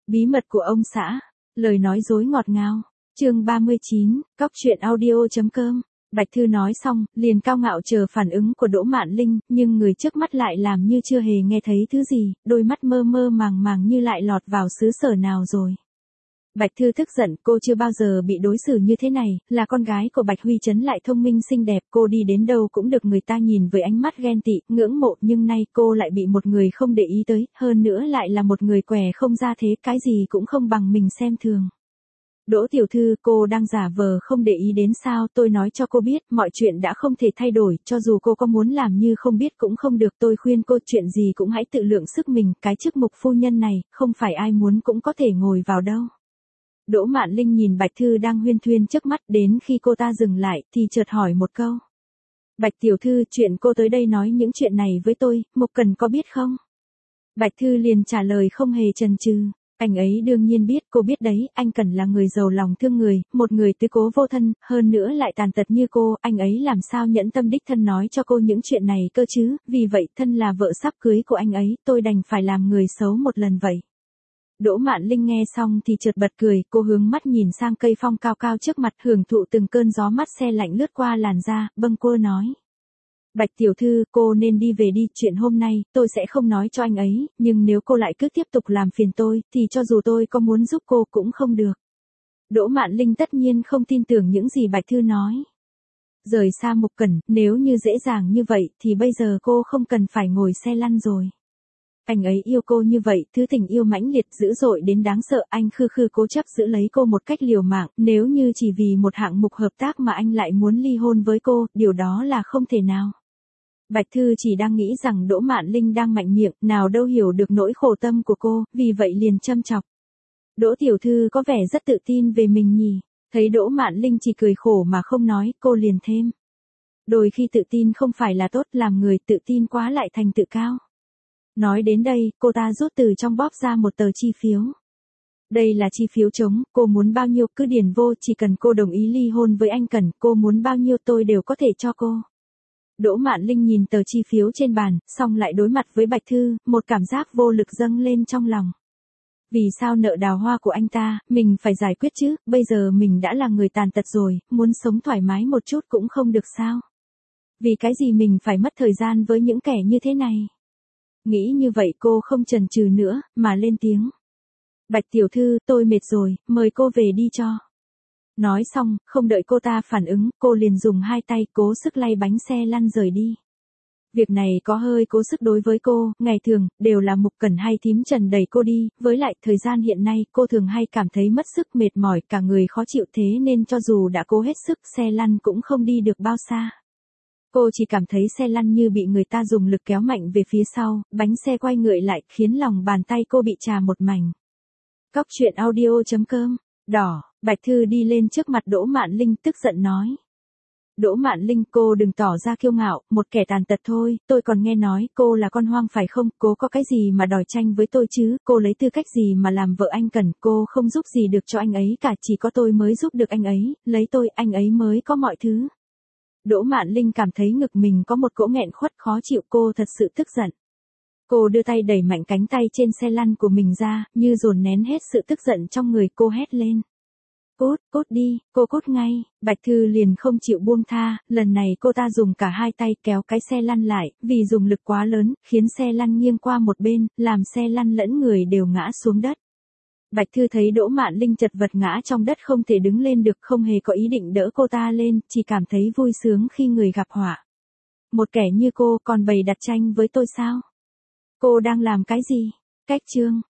Bí mật của ông xã, lời nói dối ngọt ngào. Chương 39, cóc-truyện-audio.com. Bạch Thư nói xong, liền cao ngạo chờ phản ứng của Đỗ Mạn Linh, nhưng người trước mắt lại làm như chưa hề nghe thấy thứ gì, đôi mắt mơ mơ màng màng như lại lọt vào xứ sở nào rồi. Bạch Thư tức giận, cô chưa bao giờ bị đối xử như thế này, là con gái của Bạch Huy Trấn lại thông minh xinh đẹp, cô đi đến đâu cũng được người ta nhìn với ánh mắt ghen tị, ngưỡng mộ, nhưng nay cô lại bị một người không để ý tới, hơn nữa lại là một người què không ra thế, cái gì cũng không bằng mình xem thường. Đỗ tiểu thư, cô đang giả vờ không để ý đến sao, tôi nói cho cô biết, mọi chuyện đã không thể thay đổi, cho dù cô có muốn làm như không biết cũng không được, tôi khuyên cô chuyện gì cũng hãy tự lượng sức mình, cái chức mục phu nhân này, không phải ai muốn cũng có thể ngồi vào đâu. Đỗ Mạn Linh nhìn Bạch Thư đang huyên thuyên trước mắt, đến khi cô ta dừng lại, thì chợt hỏi một câu. Bạch tiểu thư, chuyện cô tới đây nói những chuyện này với tôi, Mục Cần có biết không? Bạch Thư liền trả lời không hề chần chừ. Anh ấy đương nhiên biết, cô biết đấy, anh Cần là người giàu lòng thương người, một người tứ cố vô thân, hơn nữa lại tàn tật như cô, anh ấy làm sao nhẫn tâm đích thân nói cho cô những chuyện này cơ chứ, vì vậy thân là vợ sắp cưới của anh ấy, tôi đành phải làm người xấu một lần vậy. Đỗ Mạn Linh nghe xong thì chợt bật cười, cô hướng mắt nhìn sang cây phong cao cao trước mặt, hưởng thụ từng cơn gió mát se lạnh lướt qua làn da, bâng quơ nói. Bạch tiểu thư, cô nên đi về đi, chuyện hôm nay, tôi sẽ không nói cho anh ấy, nhưng nếu cô lại cứ tiếp tục làm phiền tôi, thì cho dù tôi có muốn giúp cô cũng không được. Đỗ Mạn Linh tất nhiên không tin tưởng những gì Bạch Thư nói. Rời xa Mục Cẩn, nếu như dễ dàng như vậy, thì bây giờ cô không cần phải ngồi xe lăn rồi. Anh ấy yêu cô như vậy, thứ tình yêu mãnh liệt dữ dội đến đáng sợ, anh khư khư cố chấp giữ lấy cô một cách liều mạng, nếu như chỉ vì một hạng mục hợp tác mà anh lại muốn ly hôn với cô, điều đó là không thể nào. Bạch Thư chỉ đang nghĩ rằng Đỗ Mạn Linh đang mạnh miệng, nào đâu hiểu được nỗi khổ tâm của cô, vì vậy liền châm chọc. Đỗ tiểu thư có vẻ rất tự tin về mình nhỉ, thấy Đỗ Mạn Linh chỉ cười khổ mà không nói, cô liền thêm. Đôi khi tự tin không phải là tốt, làm người tự tin quá lại thành tự cao. Nói đến đây, cô ta rút từ trong bóp ra một tờ chi phiếu. Đây là chi phiếu trống, cô muốn bao nhiêu cứ điền vô, chỉ cần cô đồng ý ly hôn với anh Cần, cô muốn bao nhiêu tôi đều có thể cho cô. Đỗ Mạn Linh nhìn tờ chi phiếu trên bàn, xong lại đối mặt với Bạch Thư, một cảm giác vô lực dâng lên trong lòng. Vì sao nợ đào hoa của anh ta, mình phải giải quyết chứ, bây giờ mình đã là người tàn tật rồi, muốn sống thoải mái một chút cũng không được sao. Vì cái gì mình phải mất thời gian với những kẻ như thế này. Nghĩ như vậy cô không chần chừ nữa, mà lên tiếng. Bạch tiểu thư, tôi mệt rồi, mời cô về đi cho. Nói xong, không đợi cô ta phản ứng, cô liền dùng hai tay cố sức lay bánh xe lăn rời đi. Việc này có hơi cố sức đối với cô, ngày thường, đều là Mục Cẩn hay Thím Trần đẩy cô đi, với lại thời gian hiện nay cô thường hay cảm thấy mất sức mệt mỏi, cả người khó chịu thế nên cho dù đã cố hết sức xe lăn cũng không đi được bao xa. Cô chỉ cảm thấy xe lăn như bị người ta dùng lực kéo mạnh về phía sau, bánh xe quay ngược lại khiến lòng bàn tay cô bị trà một mảnh. Cóc-truyện-audio.com. Đỏ, Bạch Thư đi lên trước mặt Đỗ Mạn Linh tức giận nói. Đỗ Mạn Linh, cô đừng tỏ ra kiêu ngạo, một kẻ tàn tật thôi, tôi còn nghe nói cô là con hoang phải không, cô có cái gì mà đòi tranh với tôi chứ, cô lấy tư cách gì mà làm vợ anh Cần, cô không giúp gì được cho anh ấy cả, chỉ có tôi mới giúp được anh ấy, lấy tôi, anh ấy mới có mọi thứ. Đỗ Mạn Linh cảm thấy ngực mình có một cỗ nghẹn khuất khó chịu, cô thật sự tức giận. Cô đưa tay đẩy mạnh cánh tay trên xe lăn của mình ra, như dồn nén hết sự tức giận trong người, cô hét lên. Cút đi, cô cút ngay, Bạch Thư liền không chịu buông tha, lần này cô ta dùng cả hai tay kéo cái xe lăn lại, vì dùng lực quá lớn, khiến xe lăn nghiêng qua một bên, làm xe lăn lẫn người đều ngã xuống đất. Bạch Thư thấy Đỗ Mạn Linh chật vật ngã trong đất không thể đứng lên được, không hề có ý định đỡ cô ta lên, chỉ cảm thấy vui sướng khi người gặp họa. Một kẻ như cô còn bày đặt tranh với tôi sao? Cô đang làm cái gì? Cách chương.